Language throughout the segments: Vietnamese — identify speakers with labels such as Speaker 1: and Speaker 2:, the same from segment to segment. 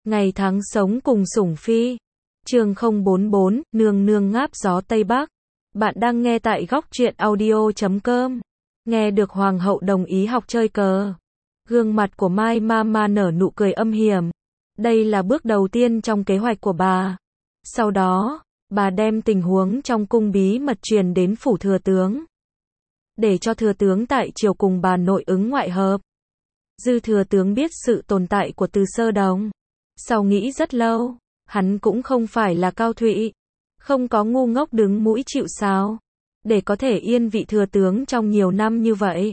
Speaker 1: Ngày tháng sống cùng sủng phi. Chương 044, nương nương ngáp gió Tây Bắc. Bạn đang nghe tại góc truyện audio.com. Nghe được hoàng hậu đồng ý học chơi cờ. Gương mặt của Mai Mama nở nụ cười âm hiểm. Đây là bước đầu tiên trong kế hoạch của bà. Sau đó, bà đem tình huống trong cung bí mật truyền đến phủ thừa tướng. Để cho thừa tướng tại triều cùng bà nội ứng ngoại hợp. Dư thừa tướng biết sự tồn tại của Từ Sơ Đồng. Sau nghĩ rất lâu, hắn cũng không phải là Cao Thụy. Không có ngu ngốc đứng mũi chịu sào. Để có thể yên vị thừa tướng trong nhiều năm như vậy.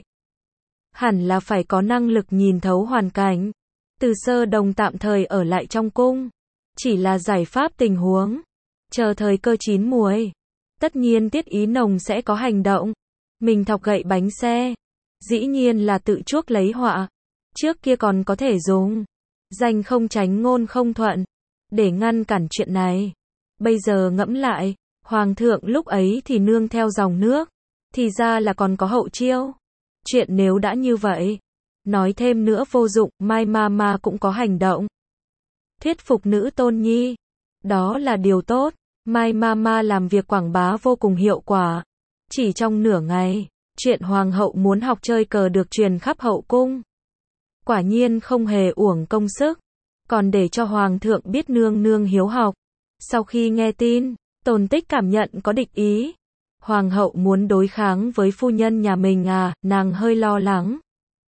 Speaker 1: Hẳn là phải có năng lực nhìn thấu hoàn cảnh. Từ Sơ Đồng tạm thời ở lại trong cung. Chỉ là giải pháp tình huống. Chờ thời cơ chín muồi. Tất nhiên Tiết Ý Nồng sẽ có hành động. Mình thọc gậy bánh xe. Dĩ nhiên là tự chuốc lấy họa. Trước kia còn có thể dùng. Danh không tránh ngôn không thuận. Để ngăn cản chuyện này. Bây giờ ngẫm lại. Hoàng thượng lúc ấy thì nương theo dòng nước. Thì ra là còn có hậu chiêu. Chuyện nếu đã như vậy. Nói thêm nữa vô dụng. Mai Mama cũng có hành động. Thuyết phục nữ tôn nhi. Đó là điều tốt. Mai Mama làm việc quảng bá vô cùng hiệu quả. Chỉ trong nửa ngày. Chuyện hoàng hậu muốn học chơi cờ được truyền khắp hậu cung. Quả nhiên không hề uổng công sức. Còn để cho hoàng thượng biết nương nương hiếu học. Sau khi nghe tin, Tồn Tích cảm nhận có địch ý. Hoàng hậu muốn đối kháng với phu nhân nhà mình à, nàng hơi lo lắng.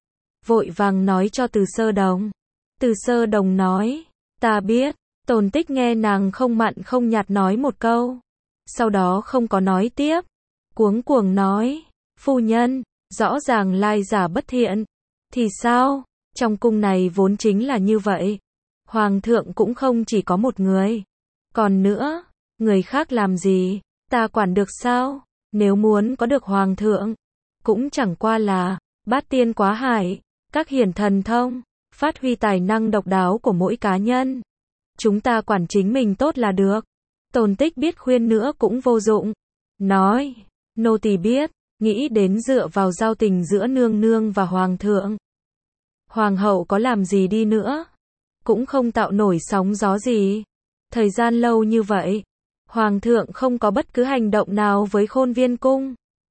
Speaker 1: Vội vàng nói cho Từ Sơ Đồng. Từ Sơ Đồng nói, ta biết. Tồn Tích nghe nàng không mặn không nhạt nói một câu. Sau đó không có nói tiếp. Cuống cuồng nói, phu nhân, rõ ràng lai giả bất thiện. Thì sao? Trong cung này vốn chính là như vậy. Hoàng thượng cũng không chỉ có một người. Còn nữa, người khác làm gì, ta quản được sao? Nếu muốn có được hoàng thượng, cũng chẳng qua là bát tiên quá hải, các hiển thần thông, phát huy tài năng độc đáo của mỗi cá nhân. Chúng ta quản chính mình tốt là được. Tồn Tích biết khuyên nữa cũng vô dụng. Nói, nô tỳ biết, nghĩ đến dựa vào giao tình giữa nương nương và hoàng thượng. Hoàng hậu có làm gì đi nữa, cũng không tạo nổi sóng gió gì. Thời gian lâu như vậy, hoàng thượng không có bất cứ hành động nào với Khôn Viên cung.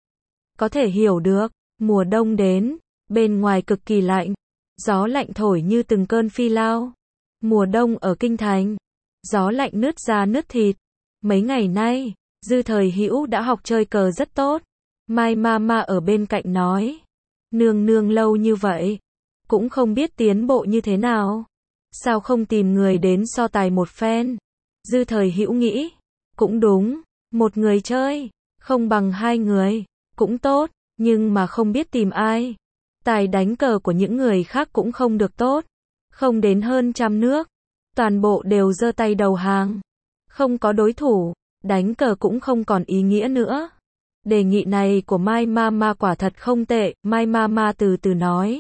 Speaker 1: Có thể hiểu được, mùa đông đến, bên ngoài cực kỳ lạnh, gió lạnh thổi như từng cơn phi lao. Mùa đông ở kinh thành, gió lạnh nứt da nứt thịt. Mấy ngày nay, Dư Thời Hữu đã học chơi cờ rất tốt. Mai Mama ở bên cạnh nói, nương nương lâu như vậy, cũng không biết tiến bộ như thế nào. Sao không tìm người đến so tài một phen? Dư Thời Hữu nghĩ, cũng đúng, một người chơi, không bằng hai người, cũng tốt, nhưng mà không biết tìm ai. Tài đánh cờ của những người khác cũng không được tốt, không đến hơn 100 nước, toàn bộ đều giơ tay đầu hàng. Không có đối thủ, đánh cờ cũng không còn ý nghĩa nữa. Đề nghị này của Mai Mama quả thật không tệ, Mai Mama từ từ nói.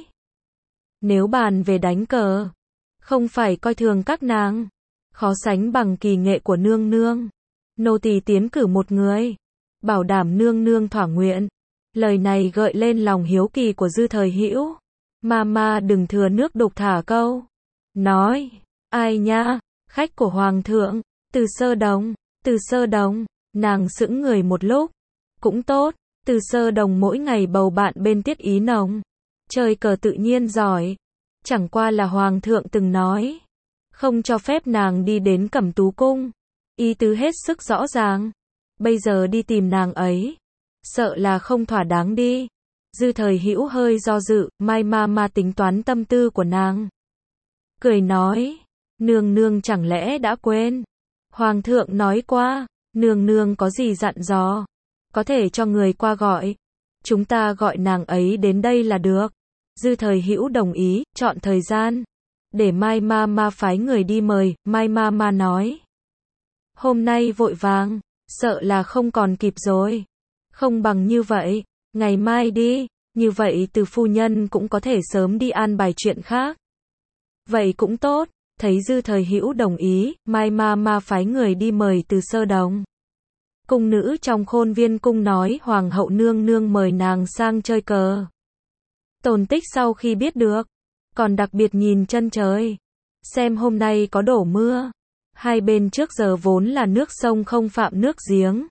Speaker 1: Nếu bàn về đánh cờ, không phải coi thường các nàng, khó sánh bằng kỳ nghệ của nương nương. Nô tỳ tiến cử một người, bảo đảm nương nương thỏa nguyện. Lời này gợi lên lòng hiếu kỳ của Dư Thời Hữu. Mama đừng thừa nước đục thả câu. Nói, ai nha, khách của hoàng thượng, Từ Sơ Đồng. Từ Sơ Đồng, nàng sững người một lúc. Cũng tốt, Từ Sơ Đồng mỗi ngày bầu bạn bên Tiết Ý Nồng. Chơi cờ tự nhiên giỏi. Chẳng qua là hoàng thượng từng nói, không cho phép nàng đi đến Cẩm Tú cung. Ý tứ hết sức rõ ràng. Bây giờ đi tìm nàng ấy, sợ là không thỏa đáng đi. Dư Thời Hữu hơi do dự, Mai Mama tính toán tâm tư của nàng. Cười nói, nương nương chẳng lẽ đã quên. Hoàng thượng nói qua, nương nương có gì dặn dò, có thể cho người qua gọi. Chúng ta gọi nàng ấy đến đây là được. Dư Thời Hữu đồng ý, chọn thời gian. Để Mai Mama phái người đi mời, Mai Mama nói. Hôm nay vội vàng, sợ là không còn kịp rồi. Không bằng như vậy, ngày mai đi, như vậy Từ phu nhân cũng có thể sớm đi an bài chuyện khác. Vậy cũng tốt, thấy Dư Thời Hữu đồng ý, Mai Mama phái người đi mời Từ Sơ Đồng. Cung nữ trong Khôn Viên cung nói hoàng hậu nương nương mời nàng sang chơi cờ. Tồn Tích sau khi biết được, còn đặc biệt nhìn chân trời. xem hôm nay có đổ mưa. Hai bên trước giờ vốn là nước sông không phạm nước giếng.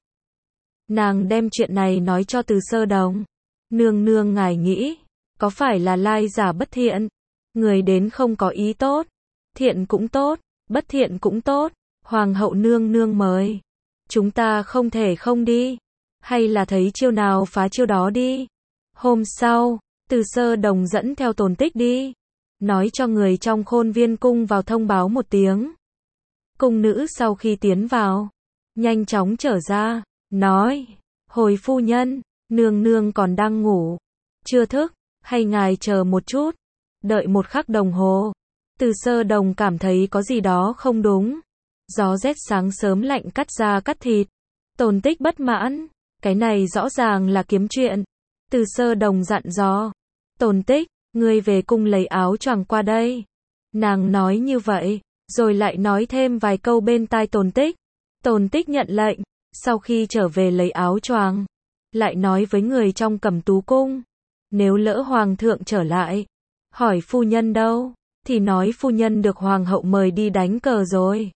Speaker 1: Nàng đem chuyện này nói cho Từ Sơ Đồng. Nương nương ngài nghĩ, có phải là lai giả bất thiện? Người đến không có ý tốt, thiện cũng tốt, bất thiện cũng tốt, hoàng hậu nương nương mời. Chúng ta không thể không đi, hay là thấy chiêu nào phá chiêu đó đi. Hôm sau, Từ Sơ Đồng dẫn theo Tồn Tích đi, nói cho người trong Khôn Viên cung vào thông báo một tiếng. Cung nữ sau khi tiến vào, nhanh chóng trở ra, nói, hồi phu nhân, nương nương còn đang ngủ, chưa thức, hay ngài chờ một chút. Đợi một khắc đồng hồ, Từ Sơ Đồng cảm thấy có gì đó không đúng. Gió rét sáng sớm lạnh cắt da cắt thịt. Tồn Tích bất mãn, cái này rõ ràng là kiếm chuyện. Từ Sơ Đồng dặn dò, Tồn Tích, ngươi về cung lấy áo choàng qua đây. Nàng nói như vậy, rồi lại nói thêm vài câu bên tai Tồn Tích. Tồn Tích nhận lệnh, sau khi trở về lấy áo choàng, lại nói với người trong Cẩm Tú cung, nếu lỡ hoàng thượng trở lại, hỏi phu nhân đâu, thì nói phu nhân được hoàng hậu mời đi đánh cờ rồi.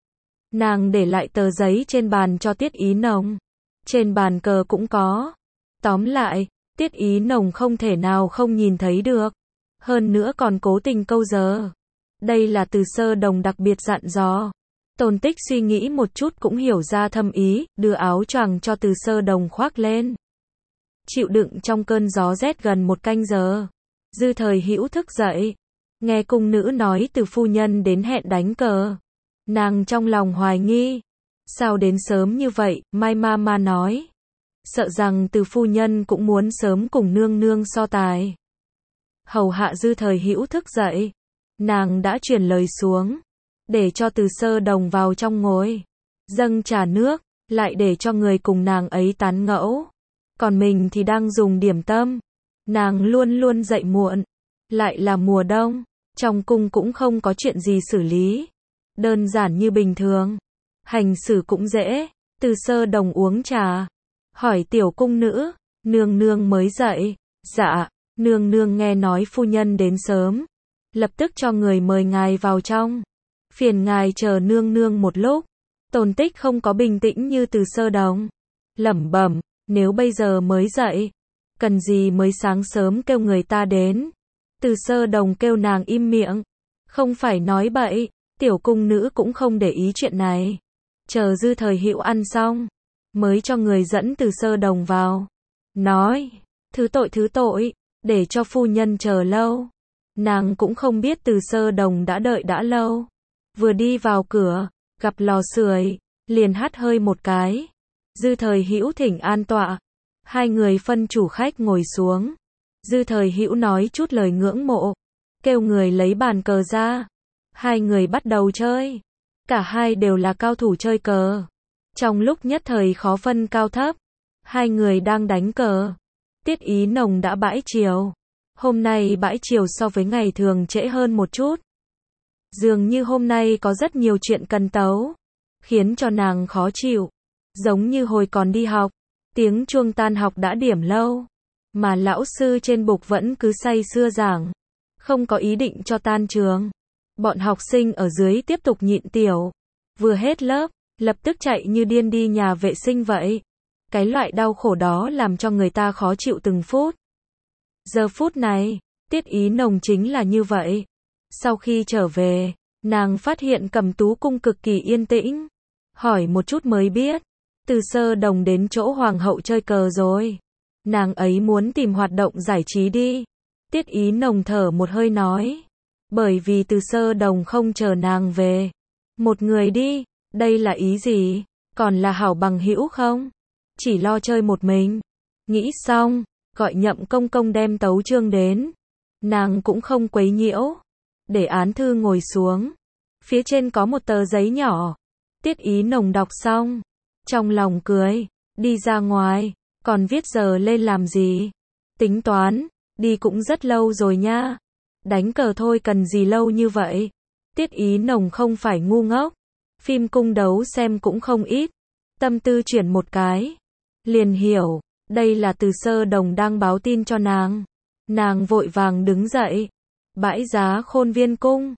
Speaker 1: Nàng để lại tờ giấy trên bàn cho Tiết Ý Nồng. Trên bàn cờ cũng có. Tóm lại, Tiết Ý Nồng không thể nào không nhìn thấy được. Hơn nữa còn cố tình câu giờ. Đây là Từ Sơ Đồng đặc biệt dặn dò. Tồn Tích suy nghĩ một chút cũng hiểu ra thâm ý, đưa áo choàng cho Từ Sơ Đồng khoác lên. Chịu đựng trong cơn gió rét gần một canh giờ. Dư Thời Hữu thức dậy, nghe cung nữ nói Từ phu nhân đến hẹn đánh cờ. Nàng trong lòng hoài nghi, sao đến sớm như vậy, Mai Mama nói. Sợ rằng Từ phu nhân cũng muốn sớm cùng nương nương so tài. Hầu hạ Dư Thời Hữu thức dậy, nàng đã truyền lời xuống, để cho Từ Sơ Đồng vào trong ngồi, dâng trà nước, lại để cho người cùng nàng ấy tán gẫu. Còn mình thì đang dùng điểm tâm. Nàng luôn luôn dậy muộn, lại là mùa đông, trong cung cũng không có chuyện gì xử lý. Đơn giản như bình thường, hành xử cũng dễ. Từ Sơ Đồng uống trà, hỏi tiểu cung nữ, nương nương mới dậy. Dạ, nương nương nghe nói phu nhân đến sớm, lập tức cho người mời ngài vào trong. Phiền ngài chờ nương nương một lúc. Tồn Tích không có bình tĩnh như Từ Sơ Đồng, lẩm bẩm, nếu bây giờ mới dậy, cần gì mới sáng sớm kêu người ta đến. Từ Sơ Đồng kêu nàng im miệng, không phải nói bậy. Tiểu cung nữ cũng không để ý chuyện này, chờ Dư Thời Hữu ăn xong, mới cho người dẫn Từ Sơ Đồng vào, nói, thứ tội, để cho phu nhân chờ lâu. Nàng cũng không biết Từ Sơ Đồng đã đợi đã lâu, vừa đi vào cửa, gặp lò sưởi, liền hắt hơi một cái. Dư Thời Hữu thỉnh an tọa, hai người phân chủ khách ngồi xuống. Dư Thời Hữu nói chút lời ngưỡng mộ, kêu người lấy bàn cờ ra. Hai người bắt đầu chơi. Cả hai đều là cao thủ chơi cờ. Trong lúc nhất thời khó phân cao thấp, hai người đang đánh cờ. Tiết Ý Nồng đã bãi chiều. Hôm nay bãi chiều so với ngày thường trễ hơn một chút. Dường như hôm nay có rất nhiều chuyện cần tấu, khiến cho nàng khó chịu. Giống như hồi còn đi học, tiếng chuông tan học đã điểm lâu, mà lão sư trên bục vẫn cứ say sưa giảng, không có ý định cho tan trường. Bọn học sinh ở dưới tiếp tục nhịn tiểu. Vừa hết lớp, lập tức chạy như điên đi nhà vệ sinh vậy. Cái loại đau khổ đó làm cho người ta khó chịu từng phút. Giờ phút này, Tiết Ý Nồng chính là như vậy. Sau khi trở về, nàng phát hiện Cẩm Tú cung cực kỳ yên tĩnh. Hỏi một chút mới biết, Từ Sơ Đồng đến chỗ hoàng hậu chơi cờ rồi. Nàng ấy muốn tìm hoạt động giải trí đi. Tiết Ý Nồng thở một hơi nói. Bởi vì Từ Sơ Đồng không chờ nàng về. Một người đi, đây là ý gì? Còn là hảo bằng hữu không? Chỉ lo chơi một mình. Nghĩ xong, gọi Nhậm Công Công đem tấu chương đến. Nàng cũng không quấy nhiễu. Để án thư ngồi xuống. Phía trên có một tờ giấy nhỏ. Tiết Ý Nồng đọc xong, trong lòng cười, đi ra ngoài, còn viết giờ lên làm gì? Tính toán, đi cũng rất lâu rồi nha. Đánh cờ thôi cần gì lâu như vậy? Tiết Ý Nồng không phải ngu ngốc. Phim cung đấu xem cũng không ít. Tâm tư chuyển một cái, liền hiểu, đây là Từ Sơ Đồng đang báo tin cho nàng. Nàng vội vàng đứng dậy. Bãi giá Khôn Viên cung.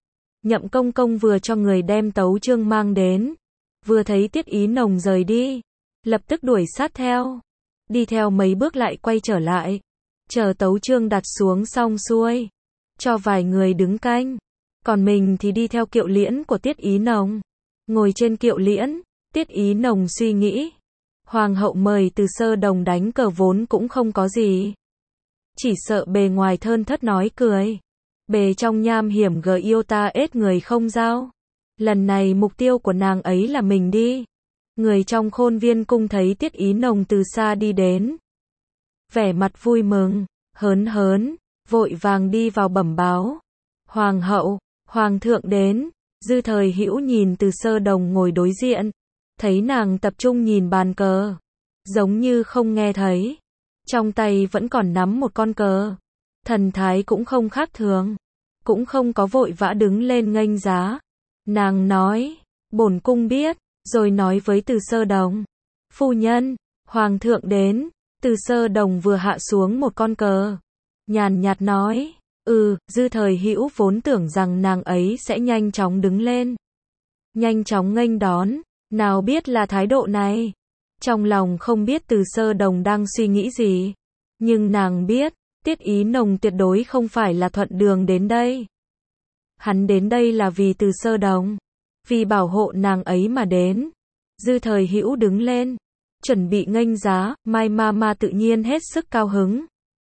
Speaker 1: Nhậm công công vừa cho người đem tấu chương mang đến, vừa thấy Tiết Ý Nồng rời đi, lập tức đuổi sát theo, đi theo mấy bước lại quay trở lại, chờ tấu chương đặt xuống xong xuôi, cho vài người đứng canh, còn mình thì đi theo kiệu liễn của Tiết Ý Nồng. Ngồi trên kiệu liễn, Tiết Ý Nồng suy nghĩ, hoàng hậu mời Từ Sơ Đồng đánh cờ vốn cũng không có gì, chỉ sợ bề ngoài thơn thớt nói cười, bề trong nham hiểm gờ yêu ta ết người không giao. Lần này mục tiêu của nàng ấy là mình đi. Người trong Khôn Viên cung thấy Tiết Ý Nồng từ xa đi đến, vẻ mặt vui mừng, hớn hớn, vội vàng đi vào bẩm báo. Hoàng hậu, hoàng thượng đến. Dư Thời Hữu nhìn Từ Sơ Đồng ngồi đối diện, thấy nàng tập trung nhìn bàn cờ, giống như không nghe thấy, trong tay vẫn còn nắm một con cờ, thần thái cũng không khác thường, cũng không có vội vã đứng lên nghênh giá. Nàng nói, bổn cung biết, rồi nói với Từ Sơ Đồng, phu nhân, hoàng thượng đến. Từ Sơ Đồng vừa hạ xuống một con cờ, nhàn nhạt nói, Dư Thời Hữu vốn tưởng rằng nàng ấy sẽ nhanh chóng đứng lên, nhanh chóng nghênh đón, nào biết là thái độ này. Trong lòng không biết Từ Sơ Đồng đang suy nghĩ gì, nhưng nàng biết, Tiết Ý Nồng tuyệt đối không phải là thuận đường đến đây. Hắn đến đây là vì Từ Sơ Đồng, vì bảo hộ nàng ấy mà đến. Dư Thời Hữu đứng lên, chuẩn bị nghênh giá, Mai Mama tự nhiên hết sức cao hứng.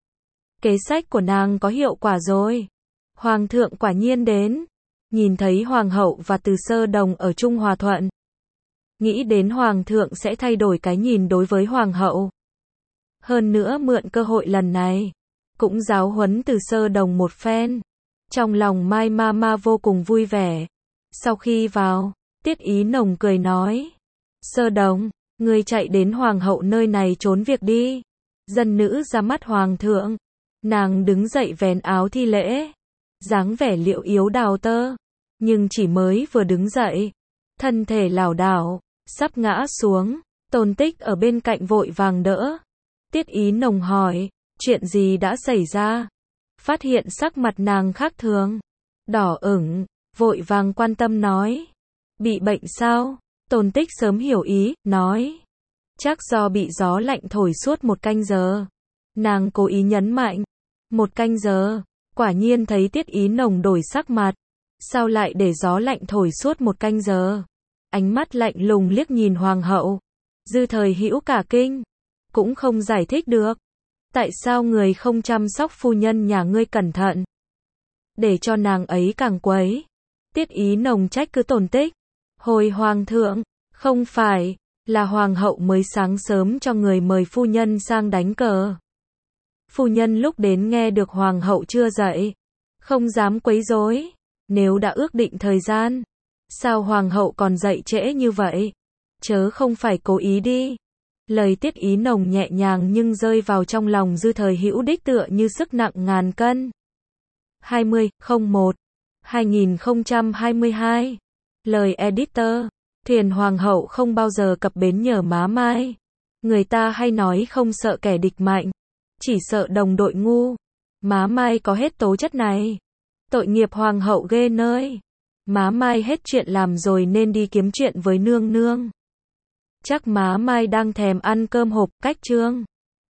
Speaker 1: Kế sách của nàng có hiệu quả rồi. Hoàng thượng quả nhiên đến. Nhìn thấy hoàng hậu và Từ Sơ Đồng ở chung hòa thuận, nghĩ đến hoàng thượng sẽ thay đổi cái nhìn đối với hoàng hậu. Hơn nữa mượn cơ hội lần này, cũng giáo huấn Từ Sơ Đồng một phen. Trong lòng Mai Mama vô cùng vui vẻ. Sau khi vào, Tiết Ý Nồng cười nói, Sơ Đồng, ngươi chạy đến hoàng hậu nơi này trốn việc đi. Dân nữ ra mắt hoàng thượng. Nàng đứng dậy vén áo thi lễ, dáng vẻ liệu yếu đào tơ, nhưng chỉ mới vừa đứng dậy, thân thể lảo đảo, sắp ngã xuống. Tôn Tích ở bên cạnh vội vàng đỡ. Tiết Ý Nồng hỏi, chuyện gì đã xảy ra? Phát hiện sắc mặt nàng khác thường, đỏ ửng, vội vàng quan tâm nói, bị bệnh sao? Tôn Tích sớm hiểu ý, nói, chắc do bị gió lạnh thổi suốt 1 canh giờ. Nàng cố ý nhấn mạnh, 1 canh giờ, quả nhiên thấy Tiết Ý Nồng đổi sắc mặt. Sao lại để gió lạnh thổi suốt 1 canh giờ? Ánh mắt lạnh lùng liếc nhìn hoàng hậu. Dư Thời Hữu cả kinh, cũng không giải thích được. Tại sao người không chăm sóc phu nhân nhà ngươi cẩn thận, để cho nàng ấy càng quấy? Tiết Ý Nồng trách cứ Tôn Tích. Hồi hoàng thượng, không phải, là hoàng hậu mới sáng sớm cho người mời phu nhân sang đánh cờ. Phu nhân lúc đến nghe được hoàng hậu chưa dậy, không dám quấy rối. Nếu đã ước định thời gian, sao hoàng hậu còn dậy trễ như vậy? Chớ không phải cố ý đi. Lời Tiết Ý Nồng nhẹ nhàng nhưng rơi vào trong lòng Dư Thời Hữu đích tựa như sức nặng ngàn cân. 20/01/2022. Lời editor. Thuyền hoàng hậu không bao giờ cập bến nhờ má Mai. Người ta hay nói không sợ kẻ địch mạnh, chỉ sợ đồng đội ngu. Má Mai có hết tố chất này. Tội nghiệp hoàng hậu ghê nơi. Má Mai hết chuyện làm rồi nên đi kiếm chuyện với nương nương. Chắc má Mai đang thèm ăn cơm hộp cách trương.